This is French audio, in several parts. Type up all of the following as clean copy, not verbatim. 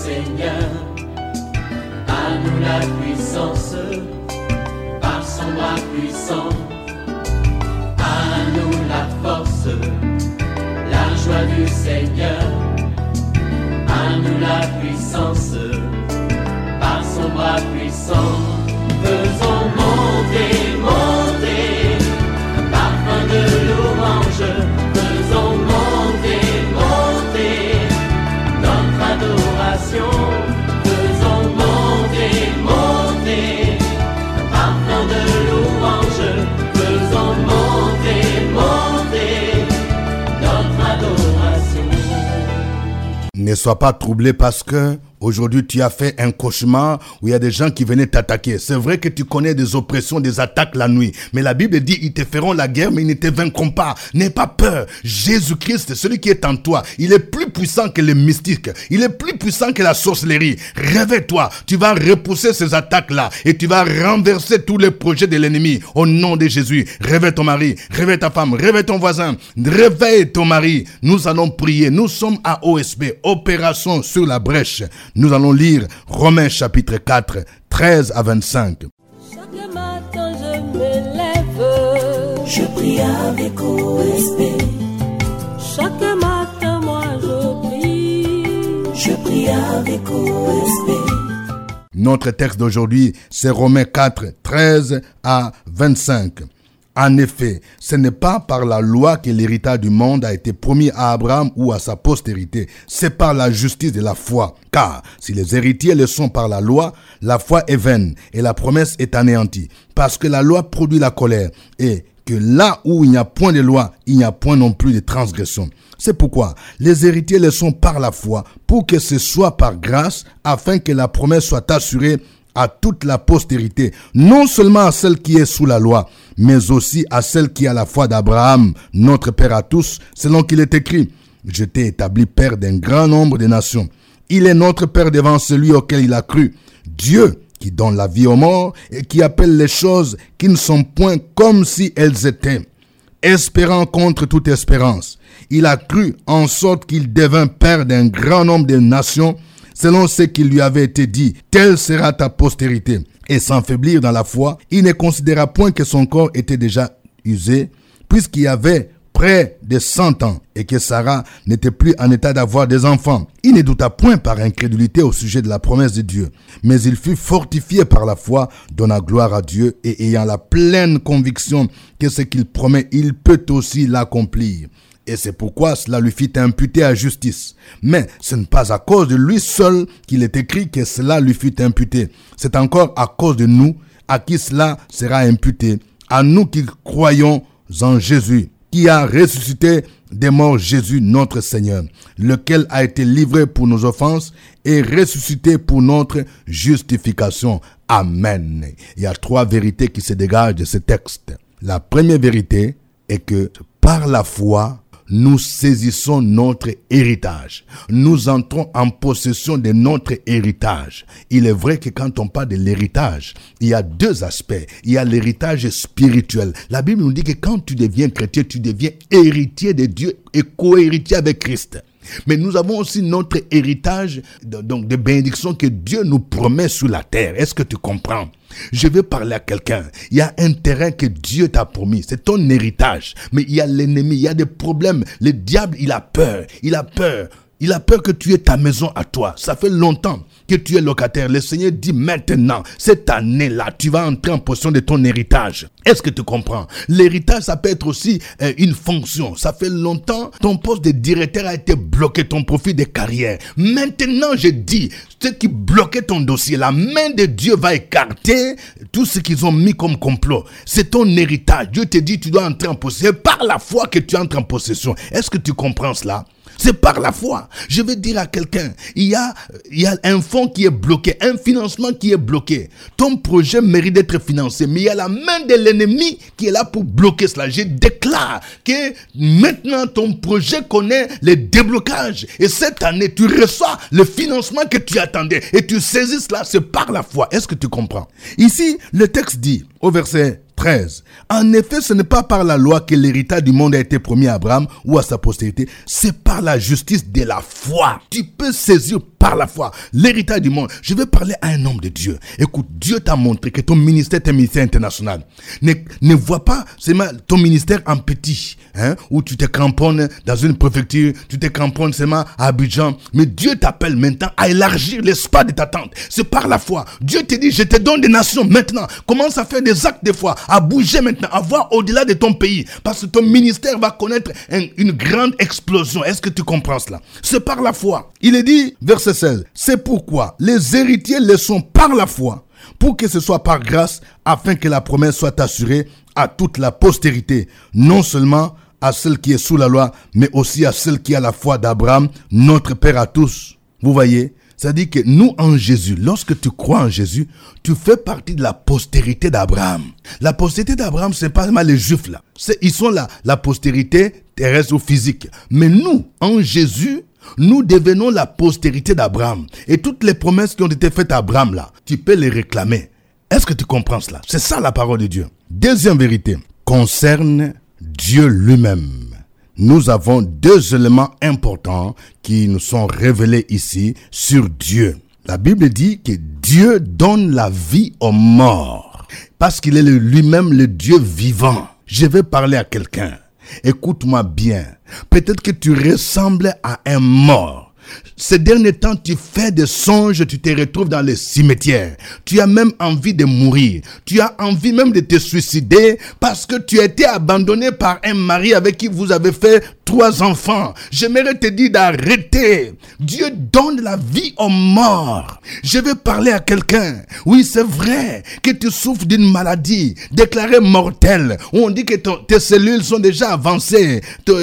Seigneur. À nous la puissance, par son bras puissant. À nous la force, la joie du Seigneur. À nous la puissance, par son bras puissant. Faisons monter, monter, un parfum de louange. Faisons monter, monter, notre adoration. Faisons monter, monter, un parfum de louange. Faisons monter, monter, notre adoration. Ne sois pas troublé parce que aujourd'hui, tu as fait un cauchemar où il y a des gens qui venaient t'attaquer. C'est vrai que tu connais des oppressions, des attaques la nuit. Mais la Bible dit, ils te feront la guerre, mais ils ne te vaincront pas. N'aie pas peur. Jésus-Christ, celui qui est en toi, il est plus puissant que les mystiques. Il est plus puissant que la sorcellerie. Réveille-toi. Tu vas repousser ces attaques-là et tu vas renverser tous les projets de l'ennemi. Au nom de Jésus, réveille ton mari, réveille ta femme, réveille ton voisin, réveille ton mari. Nous allons prier. Nous sommes à OSB, Opération sur la brèche. Nous allons lire Romains chapitre 4, 13 à 25. Chaque matin je me lève, je prie avec OSB. Chaque matin moi je prie avec OSB. Notre texte d'aujourd'hui, c'est Romains 4, 13 à 25. En effet, ce n'est pas par la loi que l'héritage du monde a été promis à Abraham ou à sa postérité. C'est par la justice de la foi. Car si les héritiers le sont par la loi, la foi est vaine et la promesse est anéantie. Parce que la loi produit la colère et que là où il n'y a point de loi, il n'y a point non plus de transgression. C'est pourquoi les héritiers le sont par la foi, pour que ce soit par grâce, afin que la promesse soit assurée à toute la postérité, non seulement à celle qui est sous la loi, mais aussi à celle qui a la foi d'Abraham, notre Père à tous, selon qu'il est écrit, « Je t'ai établi Père d'un grand nombre de nations. » Il est notre Père devant celui auquel il a cru. Dieu qui donne la vie aux morts et qui appelle les choses qui ne sont point comme si elles étaient. Espérant contre toute espérance, il a cru en sorte qu'il devint Père d'un grand nombre de nations, selon ce qui lui avait été dit, telle sera ta postérité. Et sans faiblir dans la foi, il ne considéra point que son corps était déjà usé, puisqu'il y avait près de 100 ans, et que Sarah n'était plus en état d'avoir des enfants. Il ne douta point par incrédulité au sujet de la promesse de Dieu, mais il fut fortifié par la foi, donnant gloire à Dieu, et ayant la pleine conviction que ce qu'il promet, il peut aussi l'accomplir. Et c'est pourquoi cela lui fit imputer à justice. Mais ce n'est pas à cause de lui seul qu'il est écrit que cela lui fut imputé. C'est encore à cause de nous à qui cela sera imputé. À nous qui croyons en Jésus, qui a ressuscité des morts Jésus notre Seigneur, lequel a été livré pour nos offenses et ressuscité pour notre justification. Amen. Il y a 3 vérités qui se dégagent de ce texte. La première vérité est que par la foi, nous saisissons notre héritage. Nous entrons en possession de notre héritage. Il est vrai que quand on parle de l'héritage, il y a 2 aspects. Il y a l'héritage spirituel. La Bible nous dit que quand tu deviens chrétien, tu deviens héritier de Dieu et co-héritier avec Christ. Mais nous avons aussi notre héritage donc de bénédictions que Dieu nous promet sur la terre. Est-ce que tu comprends? Je vais parler à quelqu'un. Il y a un terrain que Dieu t'a promis. C'est ton héritage. Mais il y a l'ennemi, il y a des problèmes. Le diable, il a peur. Il a peur. Il a peur que tu aies ta maison à toi. Ça fait longtemps que tu es locataire. Le Seigneur dit maintenant, cette année-là, tu vas entrer en possession de ton héritage. Est-ce que tu comprends? L'héritage, ça peut être aussi une fonction. Ça fait longtemps, ton poste de directeur a été bloqué, ton profil de carrière. Maintenant, je dis, ce qui bloquait ton dossier, la main de Dieu va écarter tout ce qu'ils ont mis comme complot. C'est ton héritage. Dieu te dit, tu dois entrer en possession. C'est par la foi que tu entres en possession. Est-ce que tu comprends cela? C'est par la foi. Je vais dire à quelqu'un, il y a un fonds qui est bloqué, un financement qui est bloqué. Ton projet mérite d'être financé, mais il y a la main de l'ennemi qui est là pour bloquer cela. Je déclare que maintenant ton projet connaît les déblocages. Et cette année, tu reçois le financement que tu attendais. Et tu saisis cela, c'est par la foi. Est-ce que tu comprends? Ici, le texte dit, au verset 13. En effet, ce n'est pas par la loi que l'héritage du monde a été promis à Abraham ou à sa postérité, c'est par la justice de la foi. Tu peux saisir par la foi l'héritage du monde. Je vais parler à un homme de Dieu. Écoute, Dieu t'a montré que ton ministère est un ministère international. Ne vois pas seulement ton ministère en petit, où tu te cramponnes dans une préfecture, tu te cramponnes seulement à Abidjan, mais Dieu t'appelle maintenant à élargir l'espace de ta tente. C'est par la foi. Dieu te dit, je te donne des nations maintenant. Commence à faire des actes de foi, à bouger maintenant, à voir au-delà de ton pays, parce que ton ministère va connaître une grande explosion. Est-ce que tu comprends cela? C'est par la foi. Il est dit, verset 16, c'est pourquoi les héritiers le sont par la foi, pour que ce soit par grâce, afin que la promesse soit assurée à toute la postérité, non seulement à celle qui est sous la loi, mais aussi à celle qui a la foi d'Abraham, notre Père à tous. Vous voyez? C'est-à-dire que nous, en Jésus, lorsque tu crois en Jésus, tu fais partie de la postérité d'Abraham. La postérité d'Abraham, c'est pas seulement les Juifs là. Ils sont la postérité terrestre ou physique. Mais nous, en Jésus, nous devenons la postérité d'Abraham. Et toutes les promesses qui ont été faites à Abraham là, tu peux les réclamer. Est-ce que tu comprends cela? C'est ça la parole de Dieu. Deuxième vérité, concerne Dieu lui-même. Nous avons deux éléments importants qui nous sont révélés ici sur Dieu. La Bible dit que Dieu donne la vie aux morts parce qu'il est lui-même le Dieu vivant. Je vais parler à quelqu'un. Écoute-moi bien. Peut-être que tu ressembles à un mort. Ces derniers temps, tu fais des songes, tu te retrouves dans les cimetières. Tu as même envie de mourir. Tu as envie même de te suicider parce que tu as été abandonné par un mari avec qui vous avez fait 3 enfants. J'aimerais te dire d'arrêter. Dieu donne la vie aux morts. Je vais parler à quelqu'un. Oui, c'est vrai que tu souffres d'une maladie déclarée mortelle. On dit que tes cellules sont déjà avancées.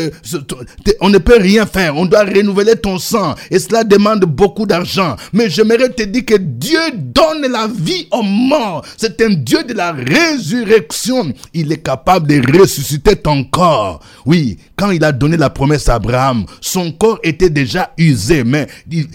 On ne peut rien faire. On doit renouveler ton sang. Et cela demande beaucoup d'argent. Mais j'aimerais te dire que Dieu donne la vie aux morts. C'est un Dieu de la résurrection. Il est capable de ressusciter ton corps. Oui, quand il a donné la promesse à Abraham, son corps était déjà usé. Mais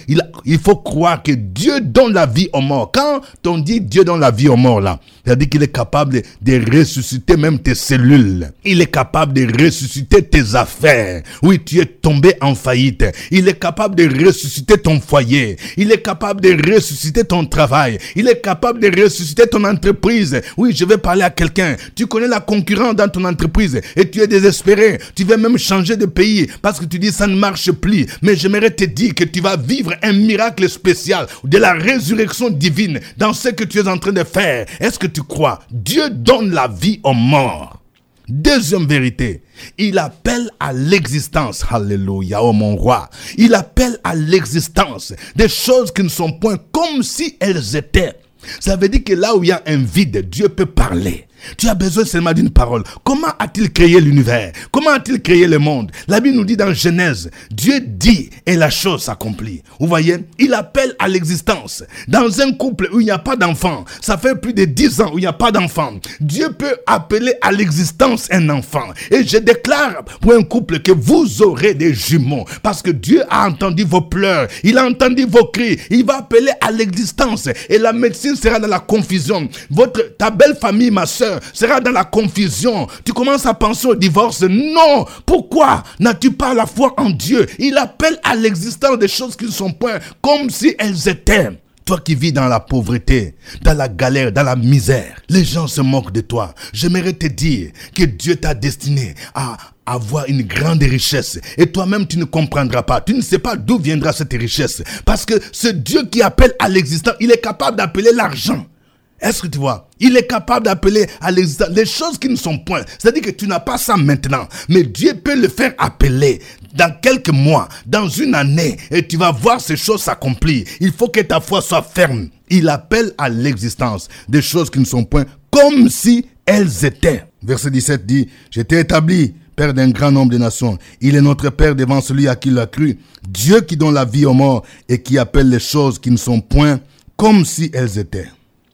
il faut croire que Dieu donne la vie aux morts. Quand on dit Dieu donne la vie aux morts là, c'est-à-dire qu'il est capable de ressusciter même tes cellules. Il est capable de ressusciter tes affaires. Oui, tu es tombé en faillite. Il est capable de ressusciter ton foyer. Il est capable de ressusciter ton travail. Il est capable de ressusciter ton entreprise. Oui, je vais parler à quelqu'un. Tu connais la concurrence dans ton entreprise et tu es désespéré. Tu veux même changer de pays parce que tu dis ça ne marche plus. Mais j'aimerais te dire que tu vas vivre un miracle spécial de la résurrection divine dans ce que tu es en train de faire. Est-ce que tu crois? Dieu donne la vie aux morts. Deuxième vérité, il appelle à l'existence, alléluia, oh mon roi, il appelle à l'existence des choses qui ne sont point comme si elles étaient. Ça veut dire que là où il y a un vide, Dieu peut parler. Tu as besoin seulement d'une parole. Comment a-t-il créé l'univers? Comment a-t-il créé le monde? La Bible nous dit dans Genèse, Dieu dit et la chose s'accomplit. Vous voyez, il appelle à l'existence. Dans un couple où il n'y a pas d'enfant, ça fait plus de 10 ans où il n'y a pas d'enfant, Dieu peut appeler à l'existence un enfant. Et je déclare pour un couple que vous aurez des jumeaux parce que Dieu a entendu vos pleurs, il a entendu vos cris, il va appeler à l'existence et la médecine sera dans la confusion. Ta belle famille, ma soeur, sera dans la confusion. Tu commences à penser au divorce. Non. Pourquoi n'as-tu pas la foi en Dieu? Il appelle à l'existence des choses qui ne sont point comme si elles étaient. Toi qui vis dans la pauvreté, dans la galère, dans la misère, les gens se moquent de toi. J'aimerais te dire que Dieu t'a destiné à avoir une grande richesse. Et toi-même, tu ne comprendras pas. Tu ne sais pas d'où viendra cette richesse. Parce que ce Dieu qui appelle à l'existence, il est capable d'appeler l'argent. Est-ce que tu vois? Il est capable d'appeler à l'existence les choses qui ne sont point. C'est-à-dire que tu n'as pas ça maintenant. Mais Dieu peut le faire appeler dans quelques mois, dans une année. Et tu vas voir ces choses s'accomplir. Il faut que ta foi soit ferme. Il appelle à l'existence des choses qui ne sont point comme si elles étaient. Verset 17 dit, « Je t'ai établi, Père d'un grand nombre de nations. Il est notre Père devant celui à qui il a cru. Dieu qui donne la vie aux morts et qui appelle les choses qui ne sont point comme si elles étaient. »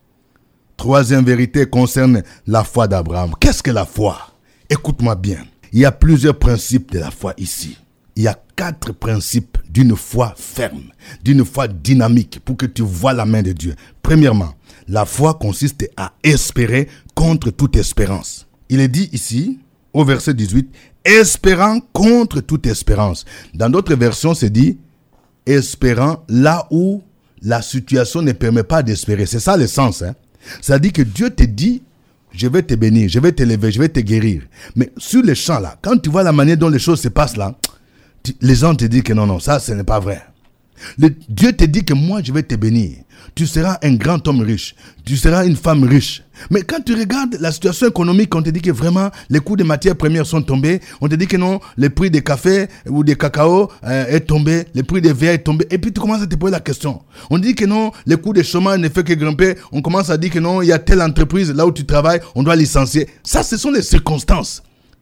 Troisième vérité concerne la foi d'Abraham. Qu'est-ce que la foi? Écoute-moi bien. Il y a plusieurs principes de la foi ici. Il y a 4 principes d'une foi ferme, d'une foi dynamique pour que tu vois la main de Dieu. Premièrement, la foi consiste à espérer contre toute espérance. Il est dit ici, au verset 18, espérant contre toute espérance. Dans d'autres versions, c'est dit espérant là où la situation ne permet pas d'espérer. C'est ça le sens. Ça dit que Dieu te dit, je vais te bénir, je vais t'élever, je vais te guérir. Mais sur les champs là, quand tu vois la manière dont les choses se passent là, les gens te disent que non, ça ce n'est pas vrai. Dieu te dit que moi je vais te bénir. Tu seras un grand homme riche. Tu seras une femme riche. Mais quand tu regardes la situation économique, on te dit que vraiment les coûts des matières premières sont tombés. On te dit que non, le prix des cafés ou des cacao est tombé. Le prix des verres est tombé. Et puis tu commences à te poser la question. On dit que non, le coût des chômage ne fait que grimper. On commence à dire que non, il y a telle entreprise là où tu travailles, on doit licencier. Ça, ce sont les circonstances.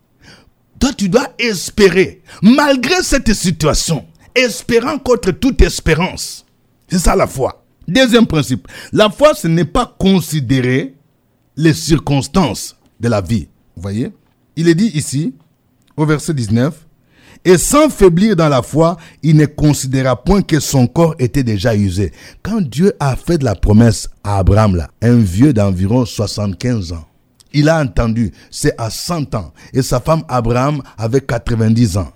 Toi, tu dois espérer, malgré cette situation, espérant contre toute espérance. C'est ça la foi. Deuxième principe, la foi, ce n'est pas considérer les circonstances de la vie. Vous voyez? Il est dit ici, au verset 19, « Et sans faiblir dans la foi, il ne considéra point que son corps était déjà usé. » Quand Dieu a fait de la promesse à Abraham, là, un vieux d'environ 75 ans, il a entendu, c'est à 100 ans, et sa femme Abraham avait 90 ans.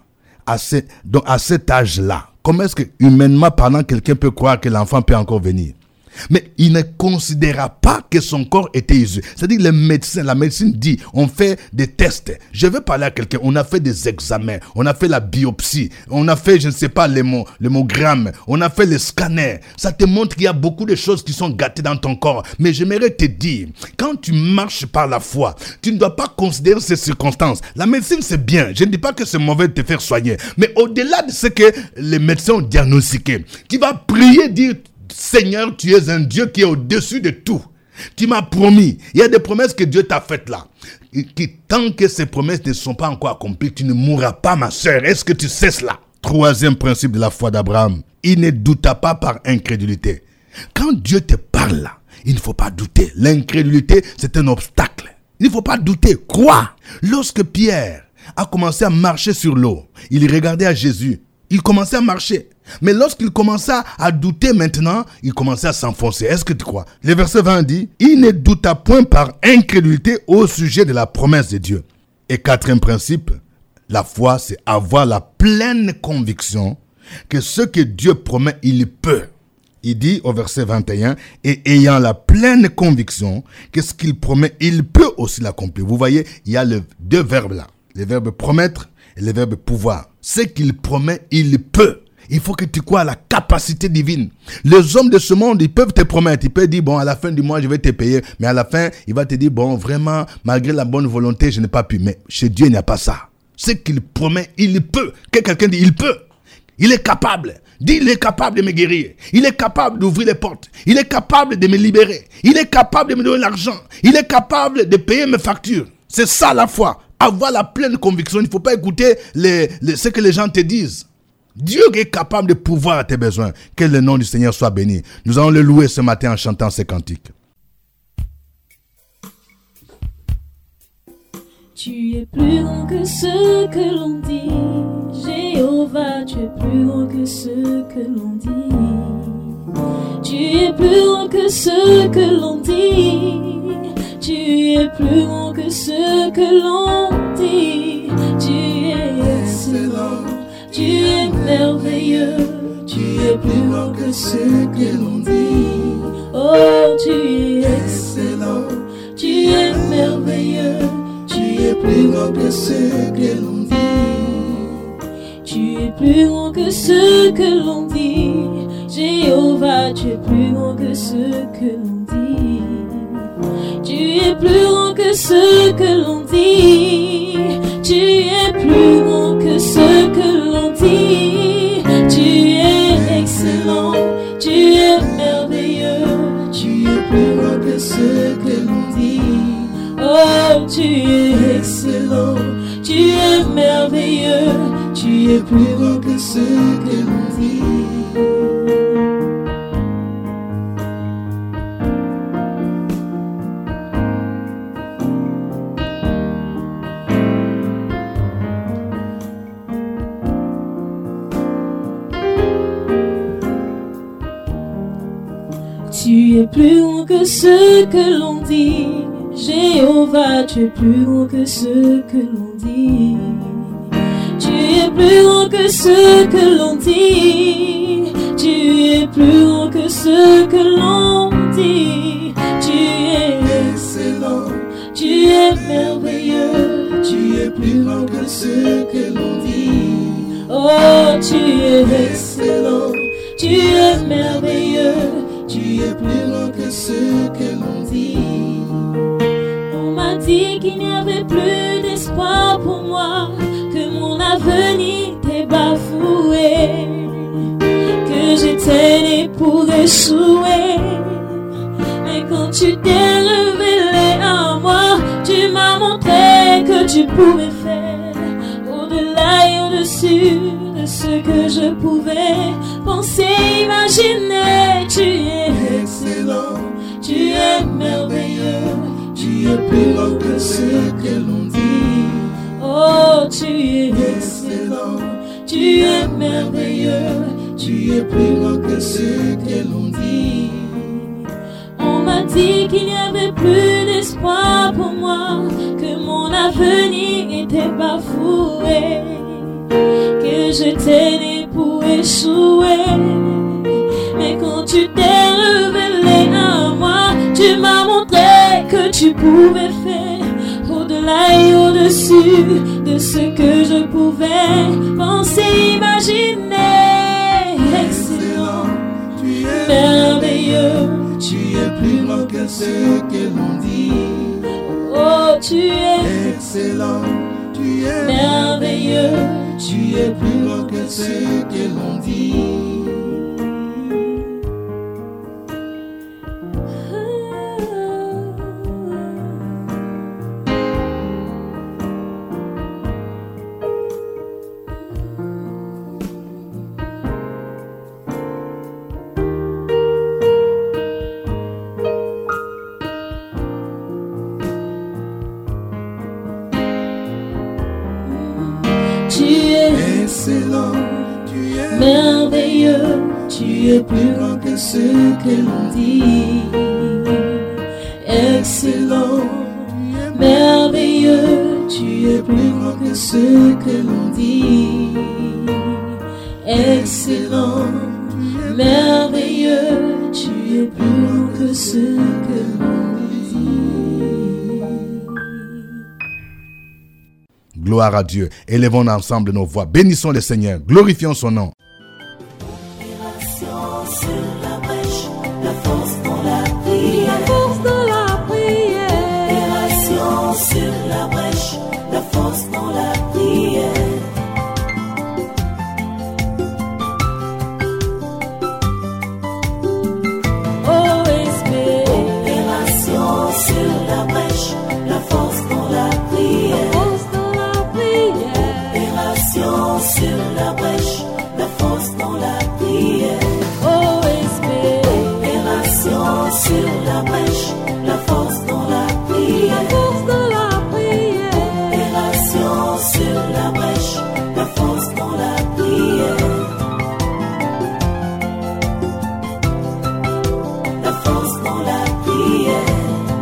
Donc à cet âge-là, comment est-ce que, humainement parlant, quelqu'un peut croire que l'enfant peut encore venir? Mais il ne considéra pas que son corps était usé. C'est-à-dire la médecine dit, on fait des tests. Je vais parler à quelqu'un, on a fait des examens, on a fait la biopsie, on a fait, je ne sais pas, l'hémogramme, on a fait les scanners. Ça te montre qu'il y a beaucoup de choses qui sont gâtées dans ton corps. Mais j'aimerais te dire, quand tu marches par la foi, tu ne dois pas considérer ces circonstances. La médecine, c'est bien. Je ne dis pas que c'est mauvais de te faire soigner. Mais au-delà de ce que les médecins ont diagnostiqué, tu vas prier, dire, Seigneur, tu es un Dieu qui est au-dessus de tout. Tu m'as promis. Il y a des promesses que Dieu t'a faites là. Tant que ces promesses ne sont pas encore accomplies, tu ne mourras pas, ma sœur. Est-ce que tu sais cela? Troisième principe de la foi d'Abraham. Il ne douta pas par incrédulité. Quand Dieu te parle là, il ne faut pas douter. L'incrédulité, c'est un obstacle. Il ne faut pas douter. Crois. Lorsque Pierre a commencé à marcher sur l'eau, il regardait à Jésus. Il commençait à marcher. Mais lorsqu'il commençait à douter maintenant, il commençait à s'enfoncer. Est-ce que tu crois? Le verset 20 dit, il ne douta point par incrédulité au sujet de la promesse de Dieu. Et quatrième principe, la foi, c'est avoir la pleine conviction que ce que Dieu promet, il peut. Il dit au verset 21, et ayant la pleine conviction que ce qu'il promet, il peut aussi l'accomplir. Vous voyez, il y a les deux verbes là. Les verbes promettre et les verbes pouvoir. Ce qu'il promet, il peut. Il faut que tu crois à la capacité divine. Les hommes de ce monde, ils peuvent te promettre. Ils peuvent dire, bon, à la fin du mois, je vais te payer. Mais à la fin, il va te dire, bon, vraiment, malgré la bonne volonté, je n'ai pas pu. Mais chez Dieu, il n'y a pas ça. Ce qu'il promet, il peut. Que quelqu'un dit, il peut. Il est capable. Dis, il est capable de me guérir. Il est capable d'ouvrir les portes. Il est capable de me libérer. Il est capable de me donner l'argent. Il est capable de payer mes factures. C'est ça la foi. Avoir la pleine conviction. Il ne faut pas écouter ce que les gens te disent. Dieu est capable de pouvoir à tes besoins. Que le nom du Seigneur soit béni. Nous allons le louer ce matin en chantant ces cantiques. Tu es plus grand que ce que l'on dit. Jéhovah, tu es plus grand que ce que l'on dit. Tu es plus grand que ce que l'on dit. Tu es plus grand que ce que l'on dit. Tu es excellent. Tu es merveilleux, tu es plus grand que ce que l'on dit. Oh, tu es excellent, tu es merveilleux, tu es plus grand que ce que l'on dit. Tu es plus grand que ce que l'on dit. Jéhovah, tu es plus grand que ce que l'on dit. Tu es plus grand que ce que l'on dit. Tu es plus grand que ce que l'on dit. Tu es excellent, tu es merveilleux. Tu es plus grand que ce que l'on dit. Oh, tu es excellent, tu es merveilleux. Tu es plus grand que ce que l'on dit. Tu Tu es plus grand que ce que l'on dit. Jéhovah, tu es plus grand que ce que l'on dit. Tu es plus grand que ce que l'on dit. Tu es plus grand que ce que l'on dit. Tu es excellent, tu es merveilleux. Tu es plus grand que ce que l'on dit. Oh, tu es excellent, tu es merveilleux. Tu es plus grand que ce que l'on dit. On m'a dit qu'il n'y avait plus d'espoir pour moi, que mon avenir était bafoué, que j'étais né pour échouer. Mais quand tu t'es révélé à moi, tu m'as montré que tu pouvais faire au-delà et au-dessus de ce que je pouvais penser, imaginer. Tu es excellent, tu es merveilleux. Tu es plus grand que ce que l'on dit. Oh, tu es excellent, tu es merveilleux. Tu es plus grand que ce que l'on dit. On m'a dit qu'il n'y avait plus d'espoir pour moi, que mon avenir était bafoué, que j'étais né pour échouer. Mais quand tu t'es révélé à moi, tu m'as montré que tu pouvais faire au-delà et au-dessus de ce que je pouvais penser, imaginer. Excellent, tu es merveilleux. Tu es plus grand que ce que l'on dit. Oh, tu es excellent, tu es merveilleux. Tu es plus grand que ce que l'on dit. Merveilleux, tu es plus grand que ce que l'on dit. Excellent, merveilleux, tu es plus grand que ce que l'on dit. Excellent, merveilleux, tu es plus grand que ce que l'on dit. Gloire à Dieu. Élevons ensemble nos voix. Bénissons le Seigneur. Glorifions son nom. Sur la brèche, la force dans la prière. OSB. Opération sur la brèche, la force dans la prière. Opération sur la brèche, la force dans la prière. OSB. Opération sur la brèche, la force dans la prière. Sur la brèche, la force dans la prière. La force dans la prière.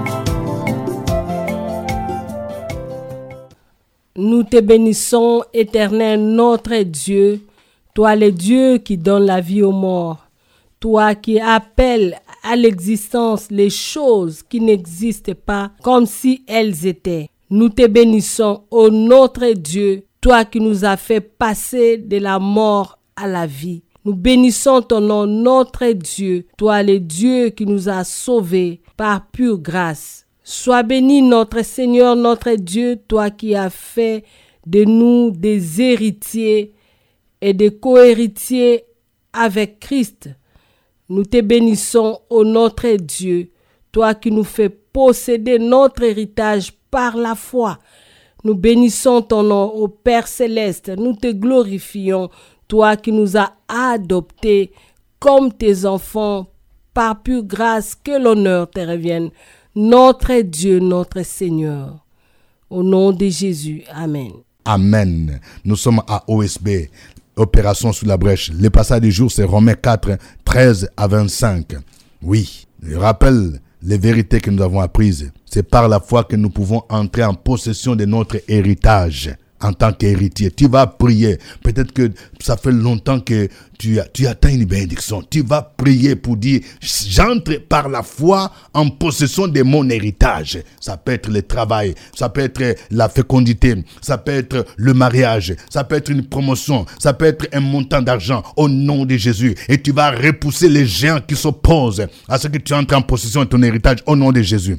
Nous te bénissons, Éternel, notre Dieu, toi le Dieu qui donne la vie aux morts, toi qui appelles à l'existence les choses qui n'existent pas comme si elles étaient. Nous te bénissons, ô notre Dieu, toi qui nous as fait passer de la mort à la vie. Nous bénissons ton nom, notre Dieu, toi le Dieu qui nous a sauvés par pure grâce. Sois béni, notre Seigneur, notre Dieu, toi qui as fait de nous des héritiers et des co-héritiers avec Christ. Nous te bénissons, ô notre Dieu, toi qui nous fais posséder notre héritage par la foi. Nous bénissons ton nom, ô Père céleste. Nous te glorifions, toi qui nous as adoptés comme tes enfants par pure grâce. Que l'honneur te revienne, notre Dieu, notre Seigneur. Au nom de Jésus, Amen. Amen. Nous sommes à OSB, Opération sur la brèche. Le passage du jour, c'est Romains 4, 13 à 25. Oui, Je rappelle les vérités que nous avons apprises. C'est par la foi que nous pouvons entrer en possession de notre héritage. En tant qu'héritier, tu vas prier. Peut-être que ça fait longtemps que tu attends une bénédiction. Tu vas prier pour dire, j'entre par la foi en possession de mon héritage. Ça peut être le travail, ça peut être la fécondité, ça peut être le mariage, ça peut être une promotion, ça peut être un montant d'argent au nom de Jésus. Et tu vas repousser les géants qui s'opposent à ce que tu entres en possession de ton héritage au nom de Jésus.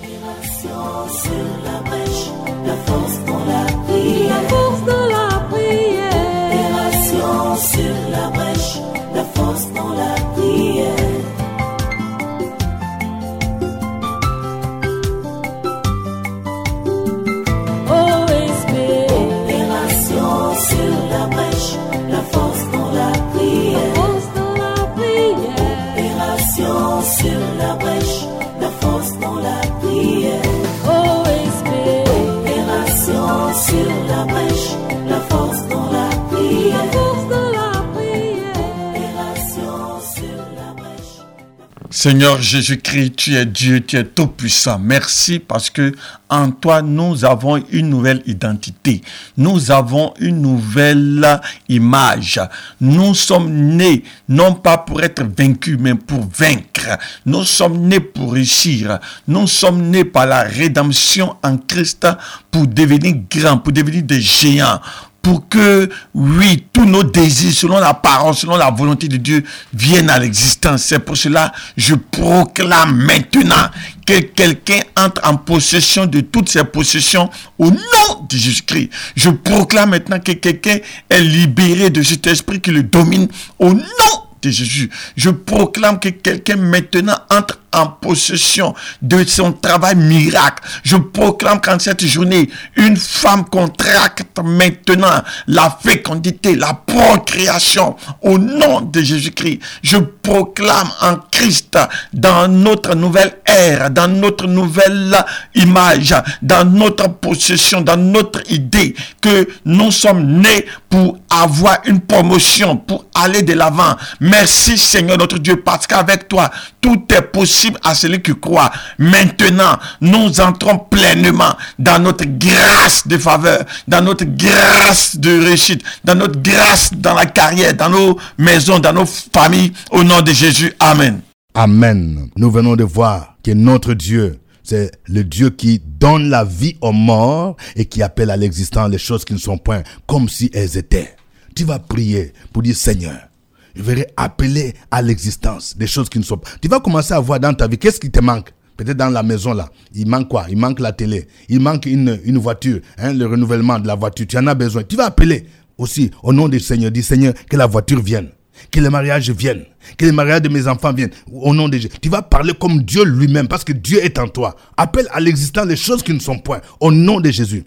Seigneur Jésus-Christ, tu es Dieu, tu es tout-puissant. Merci parce que en toi, nous avons une nouvelle identité. Nous avons une nouvelle image. Nous sommes nés, non pas pour être vaincus, mais pour vaincre. Nous sommes nés pour réussir. Nous sommes nés par la rédemption en Christ pour devenir grands, pour devenir des géants. Pour que, oui, tous nos désirs, selon la parole, selon la volonté de Dieu, viennent à l'existence. C'est pour cela, je proclame maintenant que quelqu'un entre en possession de toutes ses possessions au nom de Jésus-Christ. Je proclame maintenant que quelqu'un est libéré de cet esprit qui le domine au nom de Jésus. Je proclame que quelqu'un maintenant entre en possession de son travail miracle. Je proclame qu'en cette journée, une femme contracte maintenant la fécondité, la procréation au nom de Jésus-Christ. Je proclame en Christ, dans notre nouvelle ère, dans notre nouvelle image, dans notre possession, dans notre idée, que nous sommes nés pour avoir une promotion, pour aller de l'avant. Merci Seigneur notre Dieu, parce qu'avec toi, tout est possible à celui qui croit. Maintenant, nous entrons pleinement dans notre grâce de faveur, dans notre grâce de réussite, dans notre grâce dans la carrière, dans nos maisons, dans nos familles, au nom de Jésus. Amen. Amen. Nous venons de voir que notre Dieu, c'est le Dieu qui donne la vie aux morts et qui appelle à l'existence les choses qui ne sont point comme si elles étaient. Tu vas prier pour dire, Seigneur, je vais appeler à l'existence des choses qui ne sont pas. Tu vas commencer à voir dans ta vie, qu'est-ce qui te manque? Peut-être dans la maison là, il manque quoi? Il manque la télé, il manque une voiture, le renouvellement de la voiture, tu en as besoin. Tu vas appeler aussi au nom du Seigneur, dis Seigneur, que la voiture vienne, que le mariage vienne, que le mariage de mes enfants vienne, au nom de Dieu. Tu vas parler comme Dieu lui-même, parce que Dieu est en toi. Appelle à l'existence les choses qui ne sont point, au nom de Jésus.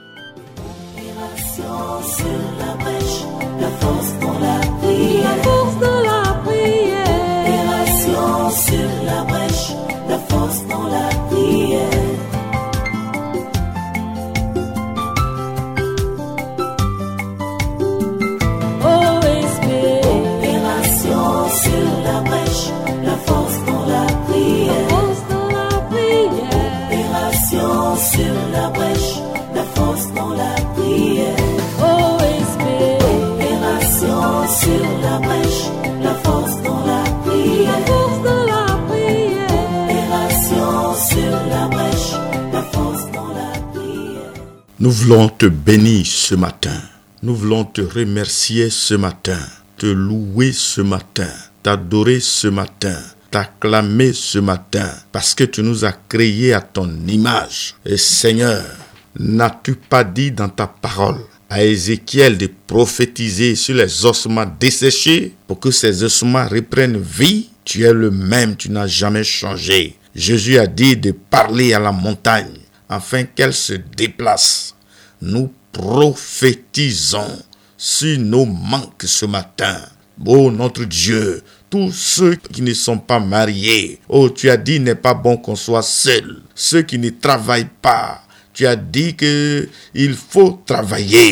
Nous voulons te bénir ce matin. Nous voulons te remercier ce matin, te louer ce matin, t'adorer ce matin, t'acclamer ce matin, parce que tu nous as créés à ton image. Et Seigneur, n'as-tu pas dit dans ta parole à Ézéchiel de prophétiser sur les ossements desséchés pour que ces ossements reprennent vie? Tu es le même, tu n'as jamais changé. Jésus a dit de parler à la montagne afin qu'elle se déplace. Nous prophétisons sur nos manques ce matin. Oh notre Dieu, tous ceux qui ne sont pas mariés, oh tu as dit il n'est pas bon qu'on soit seul. Ceux qui ne travaillent pas, tu as dit qu'il faut travailler.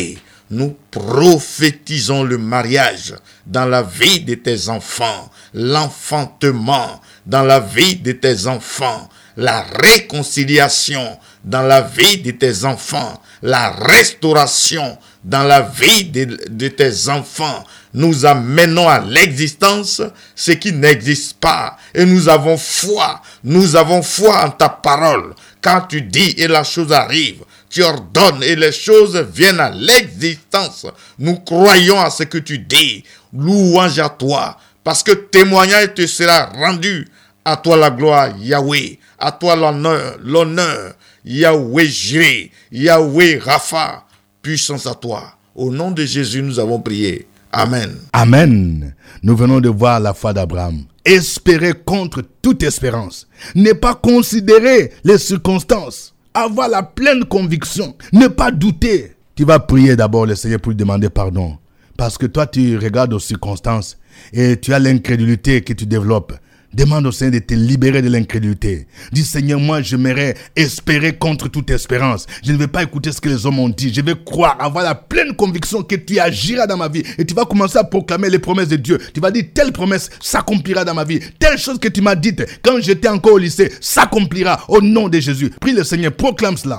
nous prophétisons le mariage dans la vie de tes enfants, l'enfantement dans la vie de tes enfants, la réconciliation dans la vie de tes enfants, la restauration dans la vie de tes enfants. Nous amenons à l'existence ce qui n'existe pas. Et nous avons foi en ta parole. Quand tu dis et la chose arrive, tu ordonnes et les choses viennent à l'existence. Nous croyons à ce que tu dis. Louange à toi, parce que témoignage te sera rendu. À toi la gloire, Yahweh. À toi l'honneur, Yahweh Jireh, Yahweh Rapha. Puissance à toi. Au nom de Jésus, nous avons prié. Amen. Amen. Nous venons de voir la foi d'Abraham. Espérer contre toute espérance. Ne pas considérer les circonstances. Avoir la pleine conviction. Ne pas douter. Tu vas prier d'abord le Seigneur pour lui demander pardon. Parce que toi, tu regardes aux circonstances et tu as l'incrédulité que tu développes. Demande au Seigneur de te libérer de l'incrédulité. Dis Seigneur, moi j'aimerais espérer contre toute espérance. Je ne vais pas écouter ce que les hommes ont dit. Je vais croire, avoir la pleine conviction que tu agiras dans ma vie. Et tu vas commencer à proclamer les promesses de Dieu. Tu vas dire telle promesse s'accomplira dans ma vie. Telle chose que tu m'as dite quand j'étais encore au lycée s'accomplira au nom de Jésus. Prie le Seigneur, proclame cela.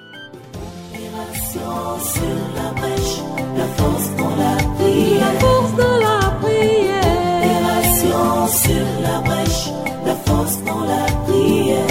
Sur la brèche, la force dans la prière.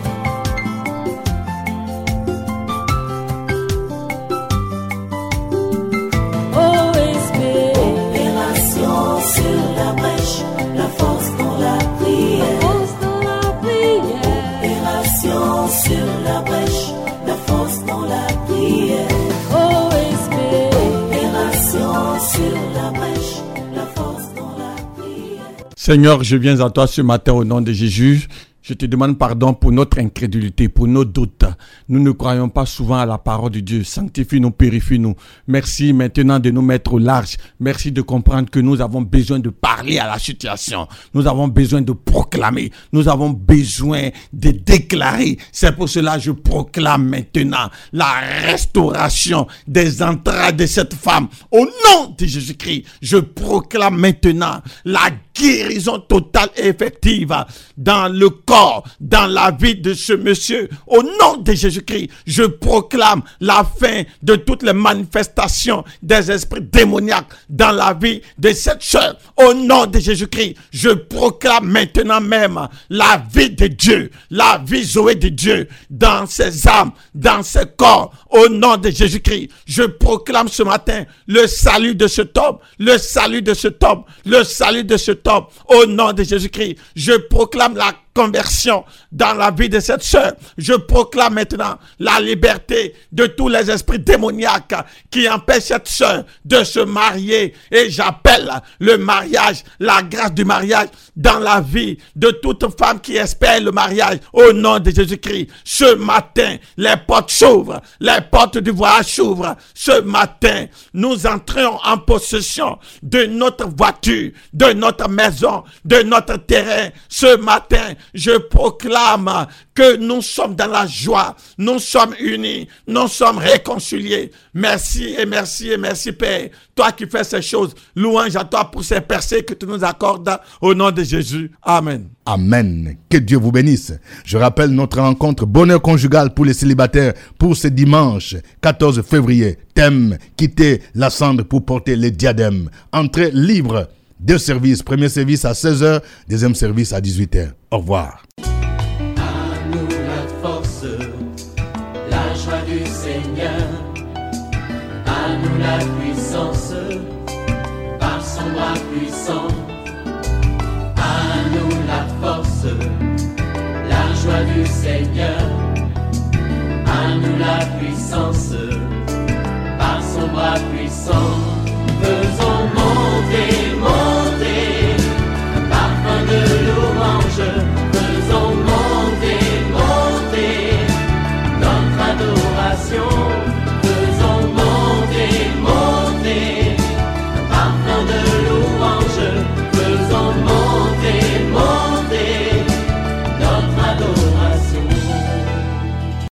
Oh, espère. Opération sur la brèche, la force dans la prière. Force dans la prière. Opération sur la brèche, la force dans la prière. Oh, espère. Opération sur la brèche, la force dans la prière. Seigneur, je viens à toi ce matin au nom de Jésus. Je te demande pardon pour notre incrédulité, pour nos doutes. Nous ne croyons pas souvent à la parole de Dieu. Sanctifie-nous, purifie-nous. Merci maintenant de nous mettre au large. Merci de comprendre que nous avons besoin de parler à la situation. Nous avons besoin de proclamer. Nous avons besoin de déclarer. C'est pour cela que je proclame maintenant la restauration des entrailles de cette femme. Au nom de Jésus-Christ, je proclame maintenant la guérison totale et effective dans le corps, dans la vie de ce monsieur. Au nom de Jésus-Christ, je proclame la fin de toutes les manifestations des esprits démoniaques dans la vie de cette sœur. Au nom de Jésus-Christ, je proclame maintenant même la vie de Dieu, la vie Zoé de Dieu dans ses âmes, dans ses corps. Au nom de Jésus-Christ, je proclame ce matin le salut de cet homme, le salut de cet homme, le salut de cet homme. Au nom de Jésus-Christ, je proclame la conversion dans la vie de cette sœur. Je proclame maintenant la liberté de tous les esprits démoniaques qui empêchent cette sœur de se marier. Et j'appelle le mariage, la grâce du mariage dans la vie de toute femme qui espère le mariage. Au nom de Jésus-Christ, ce matin, les portes s'ouvrent, les portes du voyage s'ouvrent. Ce matin, nous entrons en possession de notre voiture, de notre maison, de notre terrain. Ce matin, je proclame que nous sommes dans la joie, nous sommes unis, nous sommes réconciliés. Merci et merci et merci Père. Toi qui fais ces choses, louange à toi pour ces percées que tu nous accordes au nom de Jésus. Amen. Amen. Que Dieu vous bénisse. Je rappelle notre rencontre bonheur conjugal pour les célibataires pour ce dimanche 14 février. Thème, quitter la cendre pour porter les diadèmes. Entrée libre. 2 services. Premier service à 16h, deuxième service à 18h. Au revoir. À nous la force, la joie du Seigneur. À nous la puissance, par son bras puissant. À nous la force, la joie du Seigneur. À nous la puissance, par son bras puissant.